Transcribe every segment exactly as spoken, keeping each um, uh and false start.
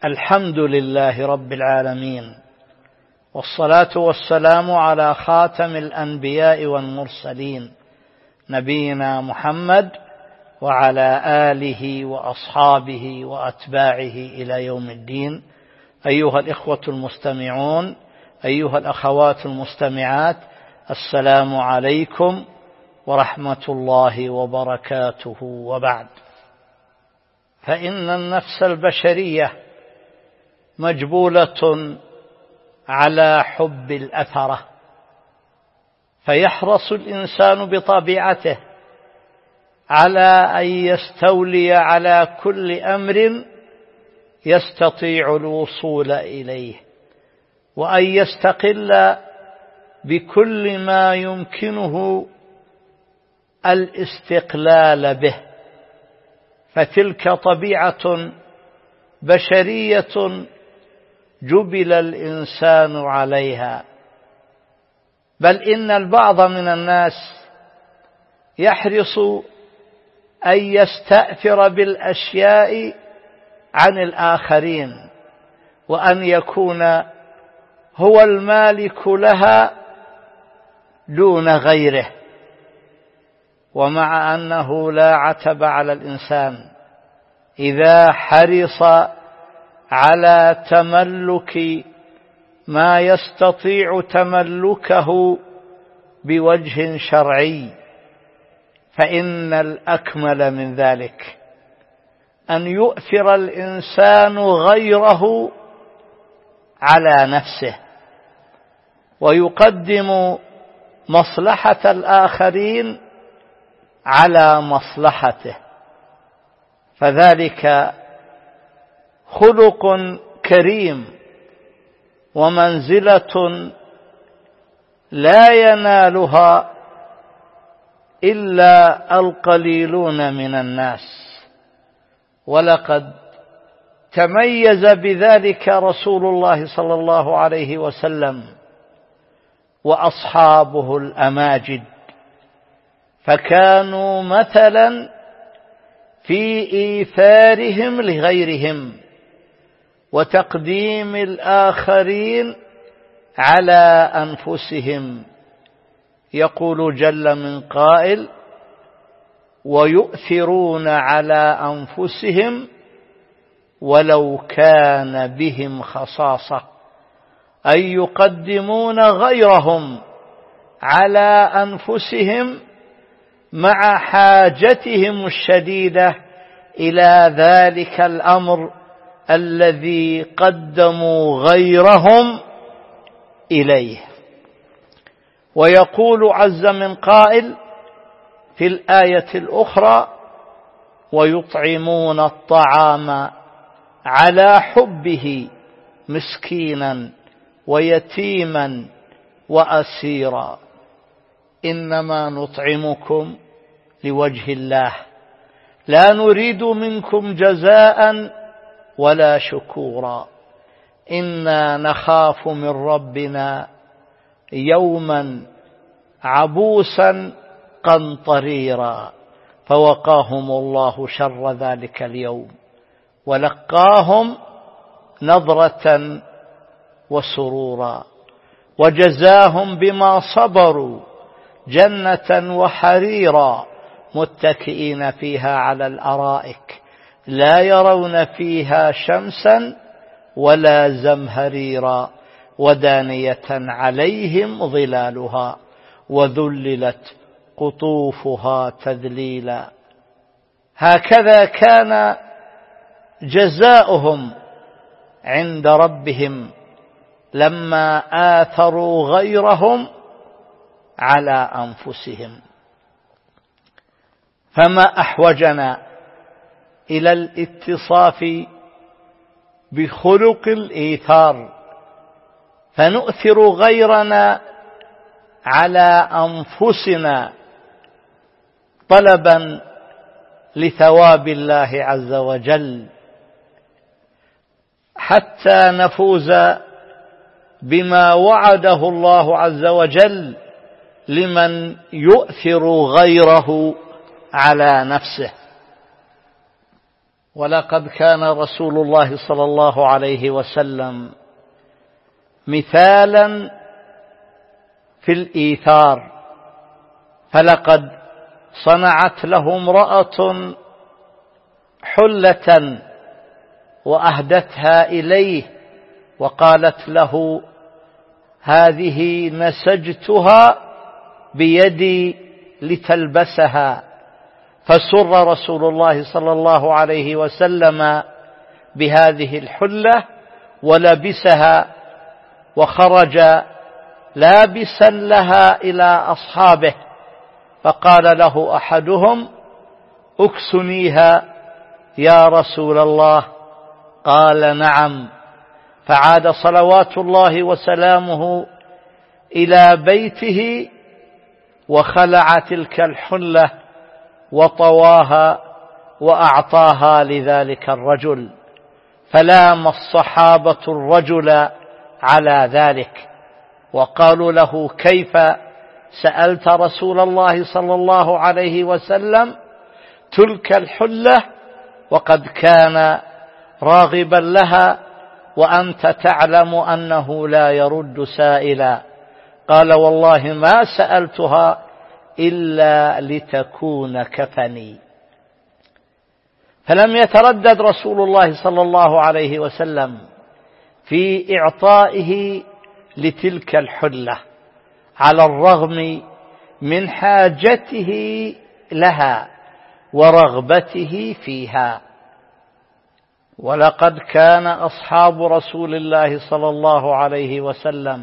الحمد لله رب العالمين، والصلاة والسلام على خاتم الأنبياء والمرسلين نبينا محمد وعلى آله وأصحابه وأتباعه إلى يوم الدين. أيها الإخوة المستمعون، أيها الأخوات المستمعات، السلام عليكم ورحمة الله وبركاته. وبعد، فإن النفس البشرية مجبولة على حب الأثرة، فيحرص الإنسان بطبيعته على أن يستولي على كل أمر يستطيع الوصول إليه، وأن يستقل بكل ما يمكنه الاستقلال به، فتلك طبيعة بشرية جبل الإنسان عليها. بل إن البعض من الناس يحرص أن يستأثر بالأشياء عن الآخرين، وأن يكون هو المالك لها دون غيره، ومع أنه لا عتب على الإنسان إذا حرص على تملك ما يستطيع تملكه بوجه شرعي، فإن الأكمل من ذلك أن يؤثر الإنسان غيره على نفسه، ويقدم مصلحة الآخرين على مصلحته، فذلك خلق كريم ومنزلة لا ينالها إلا القليلون من الناس. ولقد تميز بذلك رسول الله صلى الله عليه وسلم وأصحابه الأماجد، فكانوا مثلا في إيثارهم لغيرهم وتقديم الآخرين على أنفسهم. يقول جل من قائل: ويؤثرون على أنفسهم ولو كان بهم خصاصة، أي يقدمون غيرهم على أنفسهم مع حاجتهم الشديدة إلى ذلك الأمر الذي قدموا غيرهم إليه. ويقول عز من قائل في الآية الأخرى: ويطعمون الطعام على حبه مسكينا ويتيما وأسيرا، إنما نطعمكم لوجه الله لا نريد منكم جزاء ولا شكورا، إنا نخاف من ربنا يوما عبوسا قمطريرا، فوقاهم الله شر ذلك اليوم ولقاهم نضرة وسرورا، وجزاهم بما صبروا جنة وحريرا متكئين فيها على الأرائك لا يرون فيها شمسا ولا زمهريرا، ودانية عليهم ظلالها وذللت قطوفها تذليلا. هكذا كان جزاؤهم عند ربهم لما آثروا غيرهم على أنفسهم. فما أحوجنا إلى الاتصاف بخلق الإيثار، فنؤثر غيرنا على أنفسنا طلبا لثواب الله عز وجل، حتى نفوز بما وعده الله عز وجل لمن يؤثر غيره على نفسه. ولقد كان رسول الله صلى الله عليه وسلم مثالا في الإيثار، فلقد صنعت له امرأة حلة وأهدتها إليه وقالت له: هذه نسجتها بيدي لتلبسها. فسر رسول الله صلى الله عليه وسلم بهذه الحلة ولبسها، وخرج لابسا لها إلى أصحابه، فقال له أحدهم: اكسنيها يا رسول الله. قال: نعم. فعاد صلوات الله وسلامه إلى بيته وخلع تلك الحلة وطواها وأعطاها لذلك الرجل، فلام الصحابة الرجل على ذلك وقالوا له: كيف سألت رسول الله صلى الله عليه وسلم تلك الحلة وقد كان راغبا لها وأنت تعلم أنه لا يرد سائلا؟ قال: والله ما سألتها إلا لتكون كفني. فلم يتردد رسول الله صلى الله عليه وسلم في إعطائه لتلك الحلة على الرغم من حاجته لها ورغبته فيها. ولقد كان أصحاب رسول الله صلى الله عليه وسلم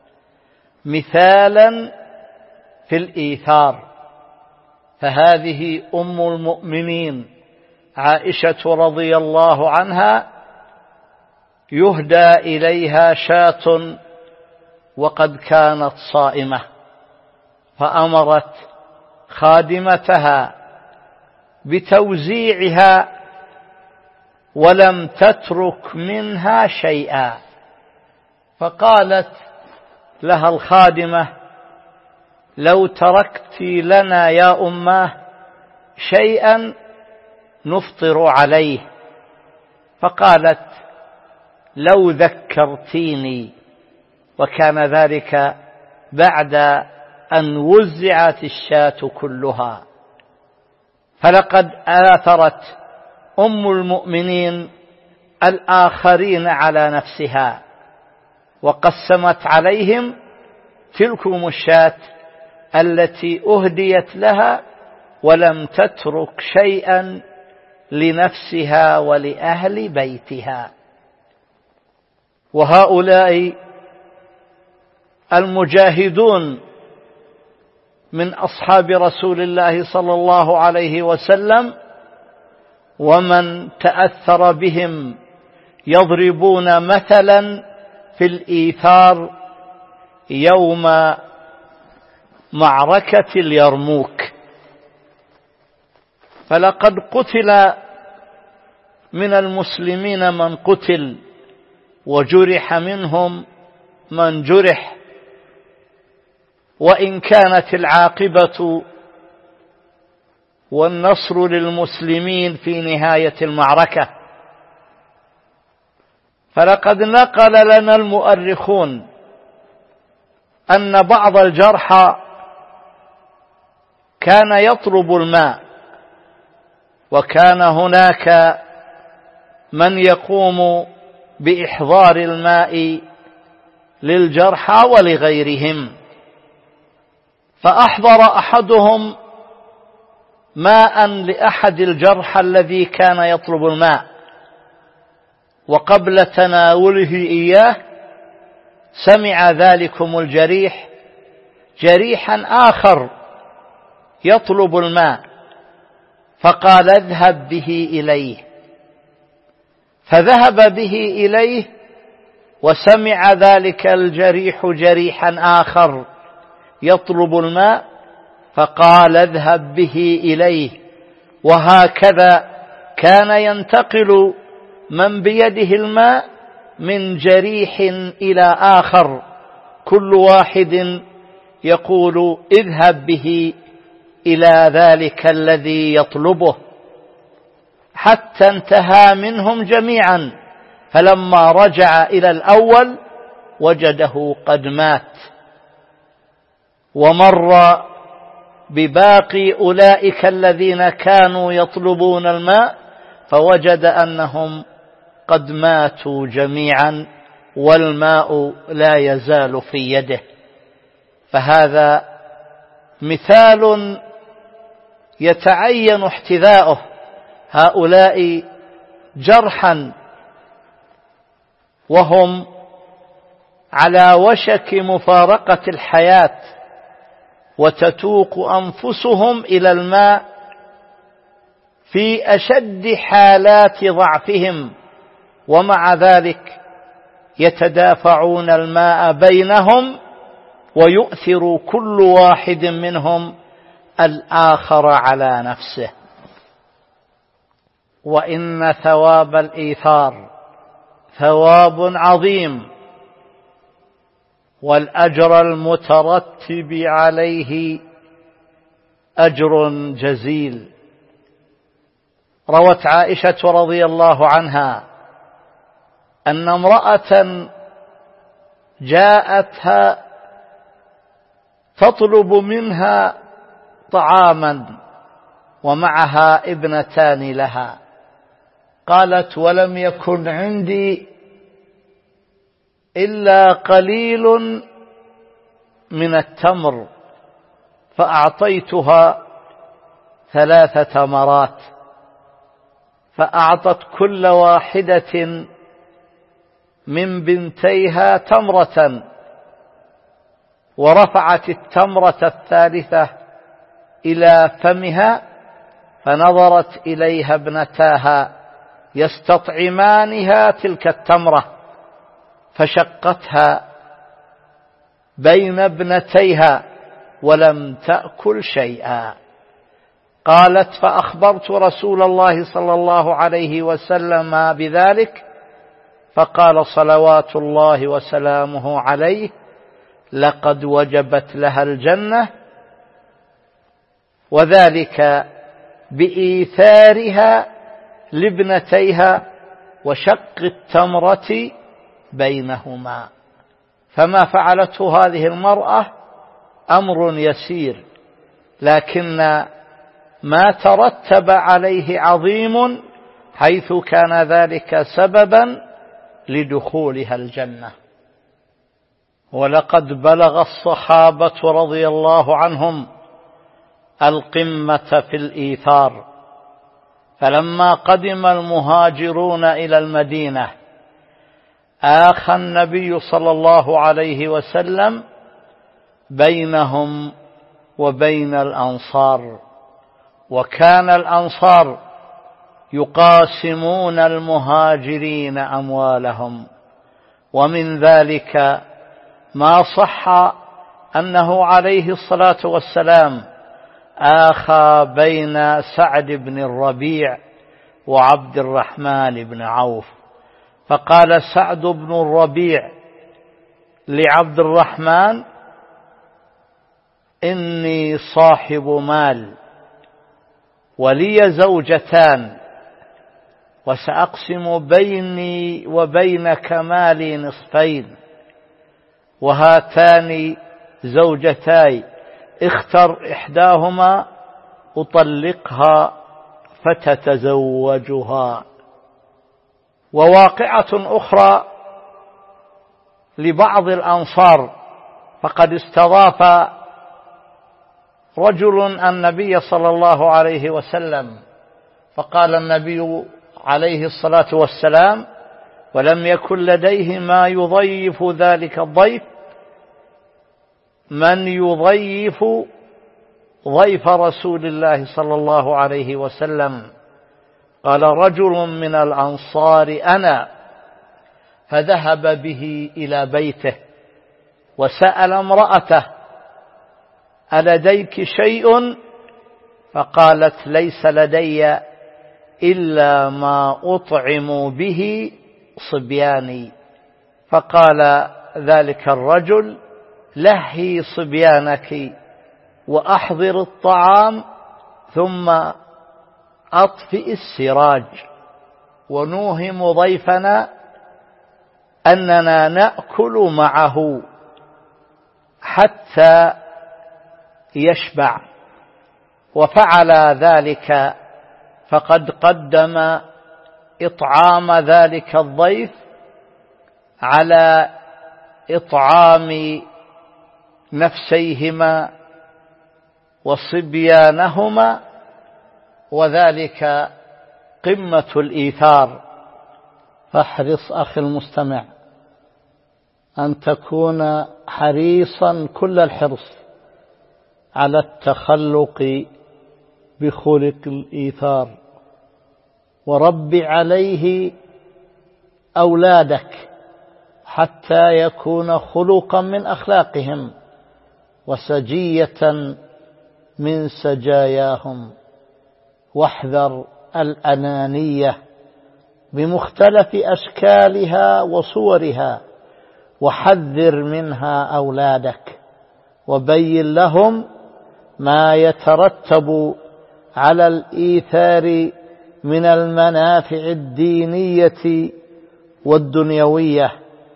مثالا في الإيثار، فهذه أم المؤمنين عائشة رضي الله عنها يهدى إليها شاة وقد كانت صائمة، فأمرت خادمتها بتوزيعها ولم تترك منها شيئا، فقالت لها الخادمة: لو تركت لنا يا أماه شيئا نفطر عليه. فقالت: لو ذكرتيني. وكان ذلك بعد أن وزعت الشاة كلها. فلقد آثرت أم المؤمنين الآخرين على نفسها وقسمت عليهم تلكم الشاة التي أهديت لها ولم تترك شيئا لنفسها ولأهل بيتها. وهؤلاء المجاهدون من أصحاب رسول الله صلى الله عليه وسلم ومن تأثر بهم يضربون مثلا في الإيثار يوم معركة اليرموك. فلقد قتل من المسلمين من قتل وجرح منهم من جرح، وإن كانت العاقبة والنصر للمسلمين في نهاية المعركة. فلقد نقل لنا المؤرخون أن بعض الجرحى كان يطلب الماء، وكان هناك من يقوم بإحضار الماء للجرحى ولغيرهم، فأحضر أحدهم ماء لأحد الجرحى الذي كان يطلب الماء، وقبل تناوله إياه سمع ذلكم الجريح جريحا آخر يطلب الماء، فقال: اذهب به إليه. فذهب به إليه وسمع ذلك الجريح جريحا آخر يطلب الماء، فقال: اذهب به إليه. وهكذا كان ينتقل من بيده الماء من جريح إلى آخر، كل واحد يقول: اذهب به إلى ذلك الذي يطلبه. حتى انتهى منهم جميعا، فلما رجع إلى الأول وجده قد مات. ومر بباقي أولئك الذين كانوا يطلبون الماء فوجد أنهم قد ماتوا جميعا والماء لا يزال في يده. فهذا مثال يتعين احتذاؤه. هؤلاء جرحا وهم على وشك مفارقة الحياة وتتوق أنفسهم إلى الماء في أشد حالات ضعفهم، ومع ذلك يتدافعون الماء بينهم ويؤثر كل واحد منهم الآخر على نفسه. وإن ثواب الإيثار ثواب عظيم، والأجر المترتب عليه أجر جزيل. روت عائشة رضي الله عنها أن امرأة جاءتها تطلب منها طعاما ومعها ابنتان لها، قالت: ولم يكن عندي إلا قليل من التمر، فأعطيتها ثلاث تمرات، فأعطت كل واحدة من بنتيها تمرة، ورفعت التمرة الثالثة إلى فمها، فنظرت إليها ابنتاها يستطعمانها تلك التمرة، فشقتها بين ابنتيها ولم تأكل شيئا. قالت: فأخبرت رسول الله صلى الله عليه وسلم بذلك، فقال صلوات الله وسلامه عليه: لقد وجبت لها الجنة، وذلك بإيثارها لابنتيها وشق التمرة بينهما. فما فعلته هذه المرأة أمر يسير، لكن ما ترتب عليه عظيم، حيث كان ذلك سببا لدخولها الجنة. ولقد بلغ الصحابة رضي الله عنهم القمة في الإيثار، فلما قدم المهاجرون إلى المدينة آخى النبي صلى الله عليه وسلم بينهم وبين الأنصار، وكان الأنصار يقاسمون المهاجرين أموالهم، ومن ذلك ما صح أنه عليه الصلاة والسلام آخى بين سعد بن الربيع وعبد الرحمن بن عوف، فقال سعد بن الربيع لعبد الرحمن: إني صاحب مال ولي زوجتان، وسأقسم بيني وبينك مالي نصفين، وهاتان زوجتاي، اختر إحداهما أطلقها فتتزوجها. وواقعة أخرى لبعض الأنصار، فقد استضاف رجل النبي صلى الله عليه وسلم، فقال النبي عليه الصلاة والسلام ولم يكن لديه ما يضيف ذلك الضيف: من يضيف ضيف رسول الله صلى الله عليه وسلم؟ قال رجل من الأنصار: أنا. فذهب به إلى بيته وسأل امرأته: ألديك شيء؟ فقالت: ليس لدي إلا ما أطعم به صبياني. فقال ذلك الرجل: لهي صبيانك وأحضر الطعام ثم أطفئ السراج ونوهم ضيفنا أننا نأكل معه حتى يشبع، وفعل ذلك، فقد قدم إطعام ذلك الضيف على إطعام نفسيهما وصبيانهما، وذلك قمة الإيثار. فاحرص أخي المستمع أن تكون حريصا كل الحرص على التخلق بخلق الإيثار، ورب عليه أولادك حتى يكون خلقا من أخلاقهم وسجية من سجاياهم. واحذر الأنانية بمختلف أشكالها وصورها، وحذر منها أولادك، وبين لهم ما يترتب على الإيثار من المنافع الدينية والدنيوية.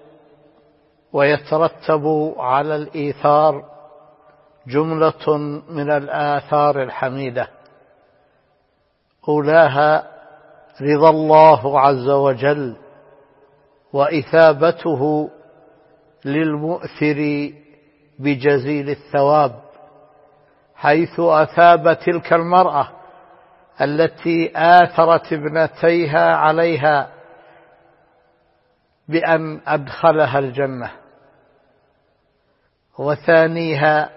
ويترتب على الإيثار جملة من الآثار الحميدة، أولاها رضا الله عز وجل وإثابته للمؤثر بجزيل الثواب، حيث أثاب تلك المرأة التي آثرت ابنتيها عليها بأن أدخلها الجنة. وثانيها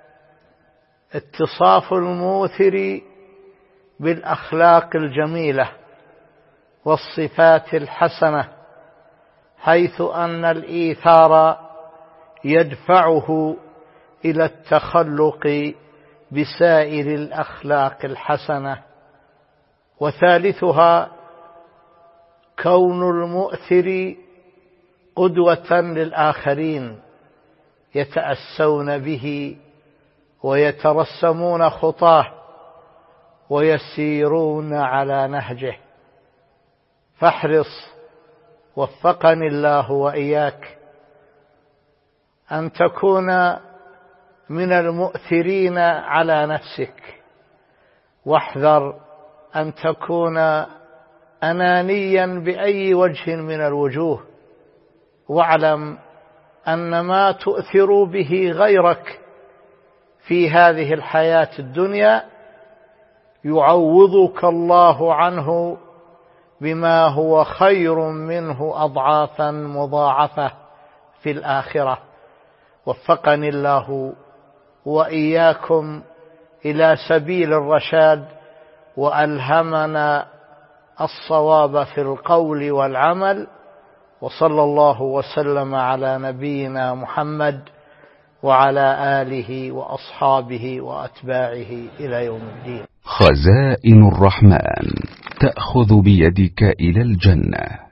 اتصاف الموثر بالأخلاق الجميلة والصفات الحسنة، حيث أن الإيثار يدفعه إلى التخلق بسائر الأخلاق الحسنة. وثالثها كون المؤثر قدوة للآخرين يتأسون به ويترسمون خطاه ويسيرون على نهجه. فاحرص وفقني الله وإياك أن تكون من المؤثرين على نفسك، واحذر أن تكون أنانيا بأي وجه من الوجوه، واعلم أن ما تؤثر به غيرك في هذه الحياة الدنيا يعوضك الله عنه بما هو خير منه أضعافا مضاعفة في الآخرة. وفقني الله وإياكم إلى سبيل الرشاد، وألهمنا الصواب في القول والعمل، وصلى الله وسلم على نبينا محمد وعلى آله وأصحابه وأتباعه إلى يوم الدين. خزائن الرحمن تأخذ بيدك إلى الجنة.